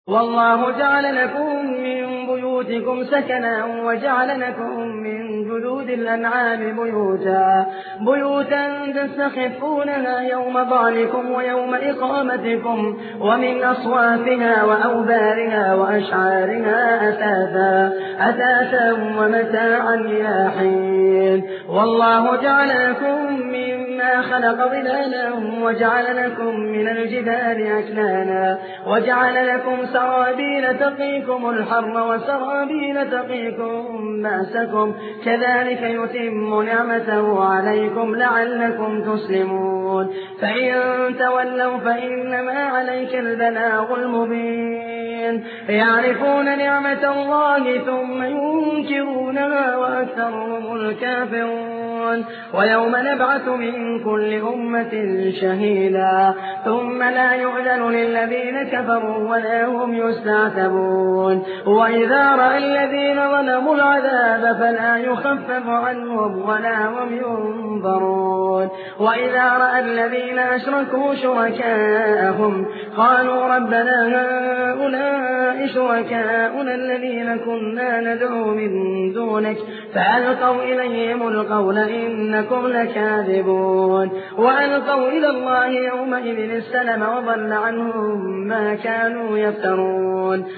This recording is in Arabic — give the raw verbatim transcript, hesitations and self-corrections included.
والله جعل لكم من بيوتكم سكنا وجعل لكم من جلود الأنعام بيوتا, بيوتا تستخفونها يوم ضعنكم ويوم إقامتكم ومن أصوافها وأوبارها وأشعارها أثاثا, أثاثا ومتاعا إلى حين. والله جعل لكم مما خلق ظلالا وجعل لكم من الجبال أكنانا وجعل لكم سرابيل تقيكم الحر وسرابيل تقيكم بأسكم كذلك يتم نعمته عليكم لعلكم تسلمون. فإن تولوا فإنما عليك البلاغ المبين. يعرفون نعمة الله ثم ينكرونها وأكثرهم الكافرون. ويوم نبعث من كل أمة شهيدا ثم لا يؤذن للذين كفروا ولا هم يستعتبون. وإذا رأى الذين ظلموا العذاب فلا يخفف عنهم ولا هم ينظرون. وإذا رأى الذين أشركوا شركاءهم قالوا ربنا هؤلاء شركاؤنا الذين كنا ندعو من دونك فألقوا إليهم القول إنكم لكاذبون. وألقوا إلى الله يومئذ السلم وضل عنهم ما كانوا يفترون.